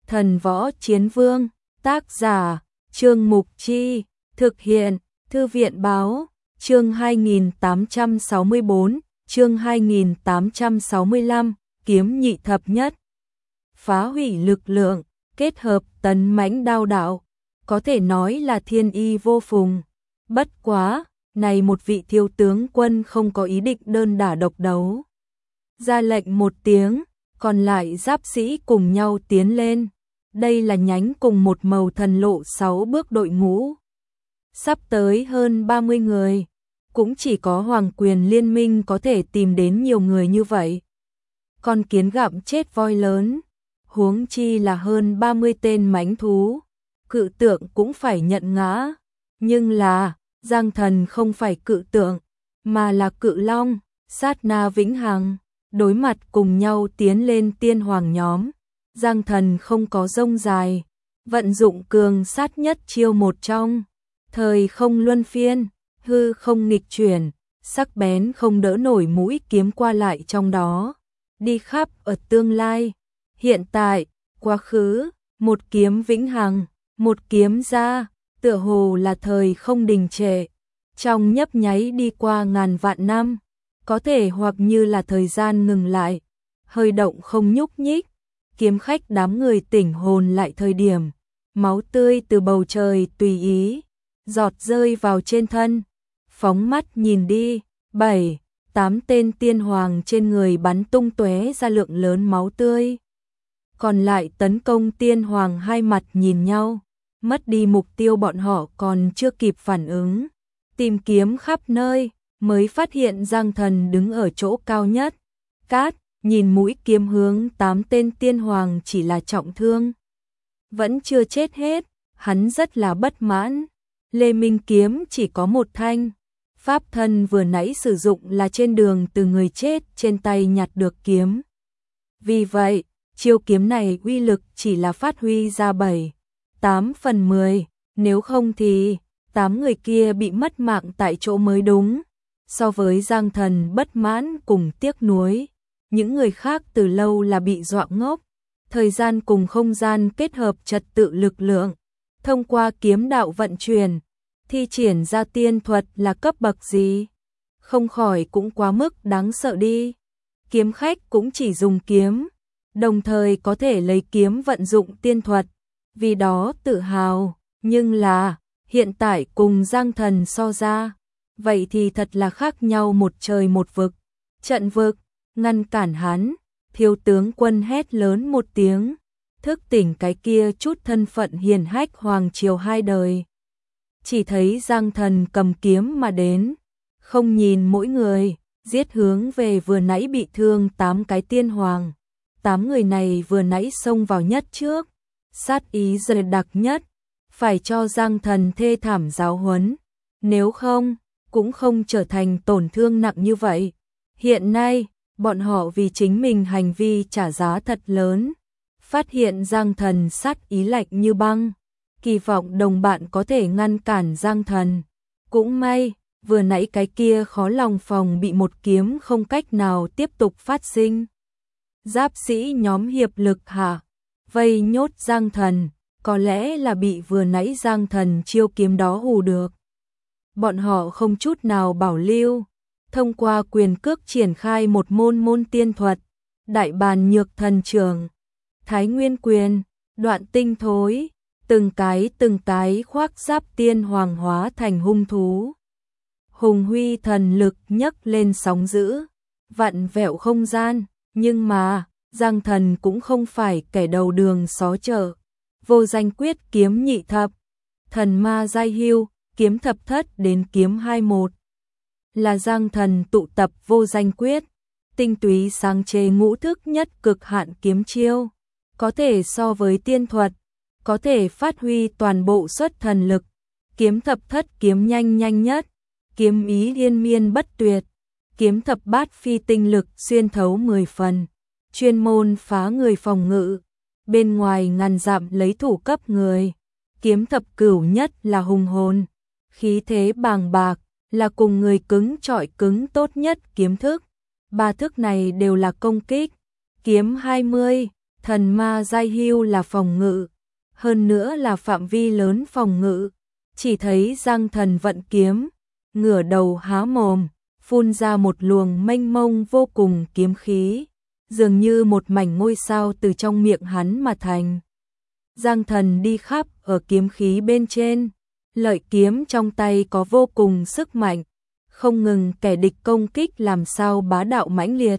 Thần Võ Chiến Vương, tác giả, Trương Mục Chi, thực hiện, Thư viện Báo, chương 2864, chương 2865, kiếm nhị thập nhất. Phá hủy lực lượng, kết hợp tấn mãnh đao đạo, có thể nói là thiên y vô phùng. Bất quá, này một vị thiếu tướng quân không có ý định đơn đả độc đấu. Ra lệnh một tiếng, còn lại giáp sĩ cùng nhau tiến lên. Đây là nhánh cùng một màu thần lộ 6 bước đội ngũ. Sắp tới hơn 30 người, cũng chỉ có Hoàng Quyền Liên minh có thể tìm đến nhiều người như vậy. Con kiến gặm chết voi lớn, huống chi là hơn 30 tên mãnh thú, cự tượng cũng phải nhận ngã. Nhưng là, Giang Thần không phải cự tượng, mà là cự long, sát na vĩnh hằng. Đối mặt cùng nhau tiến lên tiên hoàng nhóm, Giang Thần không có rông dài, vận dụng cường sát nhất chiêu một trong. Thời không luân phiên, hư không nghịch chuyển, sắc bén không đỡ nổi mũi kiếm qua lại trong đó. Đi khắp ở tương lai, hiện tại, quá khứ, một kiếm vĩnh hằng, một kiếm ra, tựa hồ là thời không đình trệ. Trong nhấp nháy đi qua ngàn vạn năm, có thể hoặc như là thời gian ngừng lại, hơi động không nhúc nhích. Kiếm khách đám người tỉnh hồn lại thời điểm, máu tươi từ bầu trời tùy ý giọt rơi vào trên thân. Phóng mắt nhìn đi, 7, 8 tên tiên hoàng trên người bắn tung tóe ra lượng lớn máu tươi. Còn lại tấn công tiên hoàng hai mặt nhìn nhau, mất đi mục tiêu bọn họ còn chưa kịp phản ứng, tìm kiếm khắp nơi, mới phát hiện Giang Thần đứng ở chỗ cao nhất. Cát, nhìn mũi kiếm hướng 8 tên tiên hoàng chỉ là trọng thương, vẫn chưa chết hết, hắn rất là bất mãn. Lê Minh kiếm chỉ có một thanh, pháp thân vừa nãy sử dụng là trên đường từ người chết trên tay nhặt được kiếm. Vì vậy, chiêu kiếm này uy lực chỉ là phát huy ra 7, 8 phần 10, nếu không thì 8 người kia bị mất mạng tại chỗ mới đúng. So với Giang Thần bất mãn cùng tiếc nuối, những người khác từ lâu là bị dọa ngốc. Thời gian cùng không gian kết hợp trật tự lực lượng, thông qua kiếm đạo vận chuyển, thi triển ra tiên thuật là cấp bậc gì? Không khỏi cũng quá mức đáng sợ đi. Kiếm khách cũng chỉ dùng kiếm, đồng thời có thể lấy kiếm vận dụng tiên thuật, vì đó tự hào. Nhưng là, hiện tại cùng Giang Thần so ra, vậy thì thật là khác nhau một trời một vực. Trận vực, ngăn cản hắn, thiếu tướng quân hét lớn một tiếng, thức tỉnh cái kia chút thân phận hiền hách hoàng triều hai đời. Chỉ thấy Giang Thần cầm kiếm mà đến, không nhìn mỗi người, giết hướng về vừa nãy bị thương 8 cái tiên hoàng. 8 người này vừa nãy xông vào nhất trước, sát ý dày đặc nhất, phải cho Giang Thần thê thảm giáo huấn, nếu không, cũng không trở thành tổn thương nặng như vậy. Hiện nay, bọn họ vì chính mình hành vi trả giá thật lớn. Phát hiện Giang Thần sát ý lạnh như băng, kỳ vọng đồng bạn có thể ngăn cản Giang Thần. Cũng may, vừa nãy cái kia khó lòng phòng bị một kiếm không cách nào tiếp tục phát sinh. Giáp sĩ nhóm hiệp lực hạ, vây nhốt Giang Thần, có lẽ là bị vừa nãy Giang Thần chiêu kiếm đó hù được. Bọn họ không chút nào bảo lưu, thông qua quyền cước triển khai một môn tiên thuật, đại bàn nhược thần trường, thái nguyên quyền, đoạn tinh thối, từng cái khoác giáp tiên hoàng hóa thành hung thú. Hùng huy thần lực nhấc lên sóng dữ, vặn vẹo không gian, nhưng mà, Giang Thần cũng không phải kẻ đầu đường xó chợ. Vô danh quyết kiếm nhị thập, thần ma giai hưu, kiếm thập thất đến kiếm 21. Là Giang Thần tụ tập vô danh quyết, tinh túy sáng chế ngũ thức nhất cực hạn kiếm chiêu, có thể so với tiên thuật, có thể phát huy toàn bộ xuất thần lực. Kiếm thập thất kiếm nhanh nhất, kiếm ý liên miên bất tuyệt, kiếm thập bát phi tinh lực xuyên thấu 10 phần, chuyên môn phá người phòng ngự, bên ngoài ngàn dặm lấy thủ cấp người. Kiếm thập cửu nhất là hùng hồn, khí thế bàng bạc, là cùng người cứng chọi cứng tốt nhất kiếm thức. 3 thức này đều là công kích. Kiếm 20, Thần ma giai hưu là phòng ngự, hơn nữa là phạm vi lớn phòng ngự. Chỉ thấy Giang Thần vận kiếm, ngửa đầu há mồm, phun ra một luồng mênh mông vô cùng kiếm khí, dường như một mảnh ngôi sao từ trong miệng hắn mà thành. Giang Thần đi khắp ở kiếm khí bên trên, lợi kiếm trong tay có vô cùng sức mạnh, không ngừng kẻ địch công kích làm sao bá đạo mãnh liệt.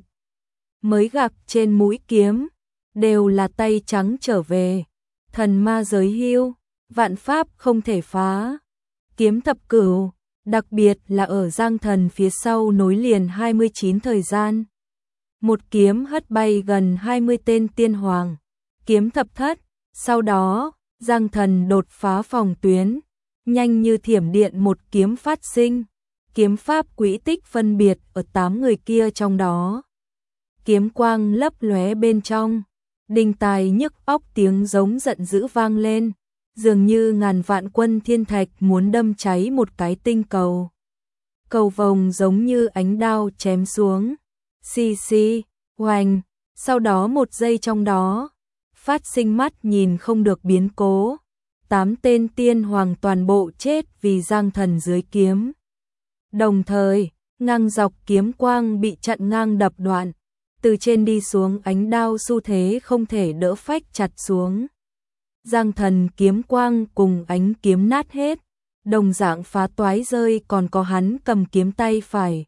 Mới gặp trên mũi kiếm, đều là tay trắng trở về, thần ma giới hưu, vạn pháp không thể phá. Kiếm thập cửu, đặc biệt là ở Giang Thần phía sau nối liền 29 thời gian. Một kiếm hất bay gần 20 tên tiên hoàng. Kiếm thập thất, sau đó, Giang Thần đột phá phòng tuyến, nhanh như thiểm điện một kiếm phát sinh. Kiếm pháp quỹ tích phân biệt ở 8 người kia trong đó. Kiếm quang lấp lóe bên trong, đinh tai nhức óc tiếng giống giận dữ vang lên, dường như ngàn vạn quân thiên thạch muốn đâm cháy một cái tinh cầu. Cầu vồng giống như ánh đao chém xuống, xì xì, oanh, sau đó một giây trong đó, phát sinh mắt nhìn không được biến cố. 8 tên tiên hoàng toàn bộ chết vì Giang Thần dưới kiếm. Đồng thời, ngang dọc kiếm quang bị chặn ngang đập đoạn, từ trên đi xuống ánh đao xu thế không thể đỡ phách chặt xuống. Giang Thần kiếm quang cùng ánh kiếm nát hết, đồng dạng phá toái rơi, còn có hắn cầm kiếm tay phải.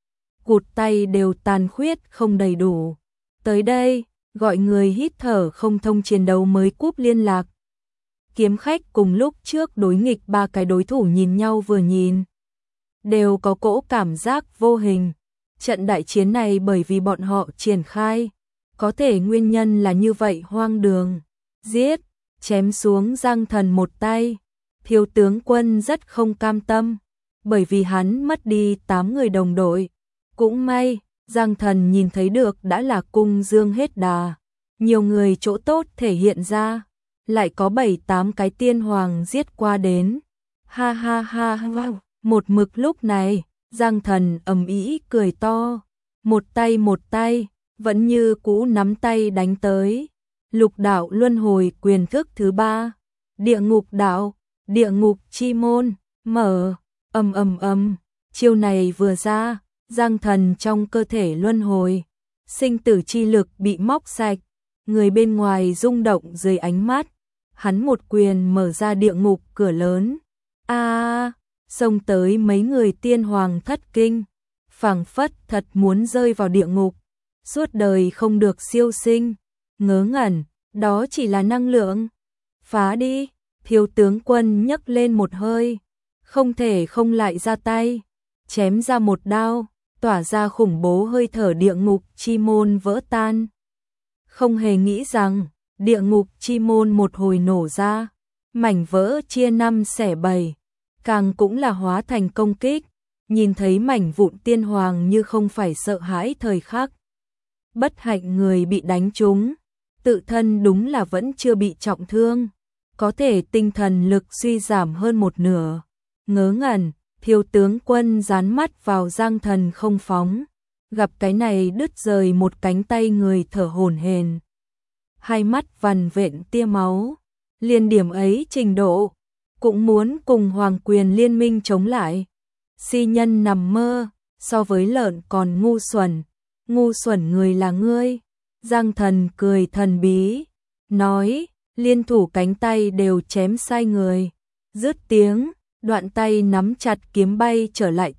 Cụt tay đều tàn khuyết không đầy đủ. Tới đây, gọi người hít thở không thông chiến đấu mới cúp liên lạc. Kiếm khách cùng lúc trước đối nghịch 3 cái đối thủ nhìn nhau vừa nhìn, đều có cỗ cảm giác vô hình. Trận đại chiến này bởi vì bọn họ triển khai, có thể nguyên nhân là như vậy hoang đường. Giết, chém xuống Giang Thần một tay. Thiếu tướng Quân rất không cam tâm, bởi vì hắn mất đi 8 người đồng đội. Cũng may, Giang Thần nhìn thấy được đã là cung dương hết đà. Nhiều người chỗ tốt thể hiện ra, lại có 7-8 cái tiên hoàng giết qua đến. Ha ha ha ha, một mực lúc này, Giang Thần ầm ĩ cười to, một tay, vẫn như cũ nắm tay đánh tới. Lục đạo luân hồi quyền thức thứ 3, địa ngục đạo, địa ngục chi môn, mở, chiêu này vừa ra, Giang Thần trong cơ thể luân hồi, sinh tử chi lực bị móc sạch, người bên ngoài rung động dưới ánh mắt, hắn một quyền mở ra địa ngục cửa lớn. Xông tới mấy người tiên hoàng thất kinh, phảng phất thật muốn rơi vào địa ngục, suốt đời không được siêu sinh. Ngớ ngẩn, đó chỉ là năng lượng. Phá đi, Thiếu tướng Quân nhấc lên một hơi, không thể không lại ra tay, chém ra một đao, tỏa ra khủng bố hơi thở, địa ngục chi môn vỡ tan. Không hề nghĩ rằng, địa ngục chi môn một hồi nổ ra, mảnh vỡ chia 5 xẻ 7, càng cũng là hóa thành công kích. Nhìn thấy mảnh vụn tiên hoàng như không phải sợ hãi thời khắc. Bất hạnh người bị đánh trúng, tự thân đúng là vẫn chưa bị trọng thương, có thể tinh thần lực suy giảm hơn một nửa. Ngớ ngẩn, Thiếu tướng Quân dán mắt vào Giang Thần không phóng, gặp cái này đứt rời một cánh tay người thở hổn hển, hai mắt vằn vện tia máu, liền điểm ấy trình độ, cũng muốn cùng Hoàng Quyền liên minh chống lại. Si nhân nằm mơ, so với lợn còn ngu xuẩn người là ngươi. Giang Thần cười thần bí, nói, liên thủ cánh tay đều chém sai người. Dứt tiếng, đoạn tay nắm chặt kiếm bay trở lại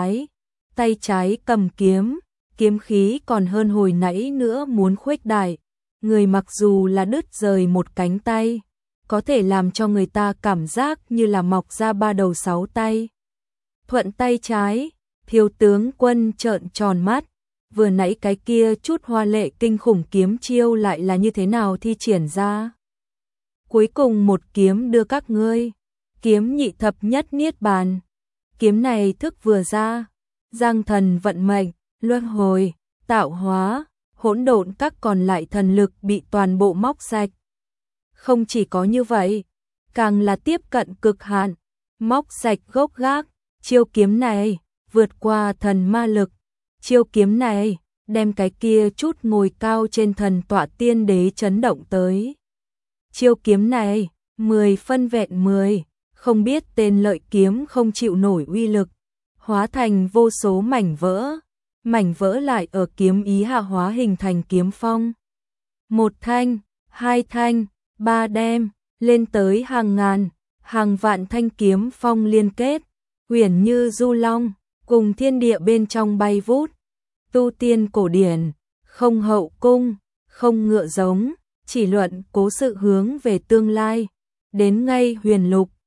tay trái cầm kiếm, kiếm khí còn hơn hồi nãy nữa muốn khuếch đại. Người mặc dù là đứt rời một cánh tay, có thể làm cho người ta cảm giác như là mọc ra 3 đầu 6 tay. Thuận tay trái, Thiếu tướng Quân trợn tròn mắt, vừa nãy cái kia chút hoa lệ kinh khủng kiếm chiêu lại là như thế nào thi triển ra. Cuối cùng một kiếm đưa các ngươi, kiếm nhị thập nhất niết bàn. Kiếm này thức vừa ra, Giang Thần vận mệnh, luân hồi, tạo hóa, hỗn độn các còn lại thần lực bị toàn bộ móc sạch. Không chỉ có như vậy, càng là tiếp cận cực hạn, móc sạch gốc gác. Chiêu kiếm này vượt qua thần ma lực, chiêu kiếm này đem cái kia chút ngồi cao trên thần tọa tiên đế chấn động tới. Chiêu kiếm này, 10 phân vẹn 10, không biết tên lợi kiếm không chịu nổi uy lực, hóa thành vô số mảnh vỡ lại ở kiếm ý hạ hóa hình thành kiếm phong. Một thanh, hai thanh, ba đem, lên tới hàng ngàn, hàng vạn thanh kiếm phong liên kết, uyển như du long, cùng thiên địa bên trong bay vút. Tu tiên cổ điển, không hậu cung, không ngựa giống, chỉ luận cố sự hướng về tương lai, đến ngay huyền lục,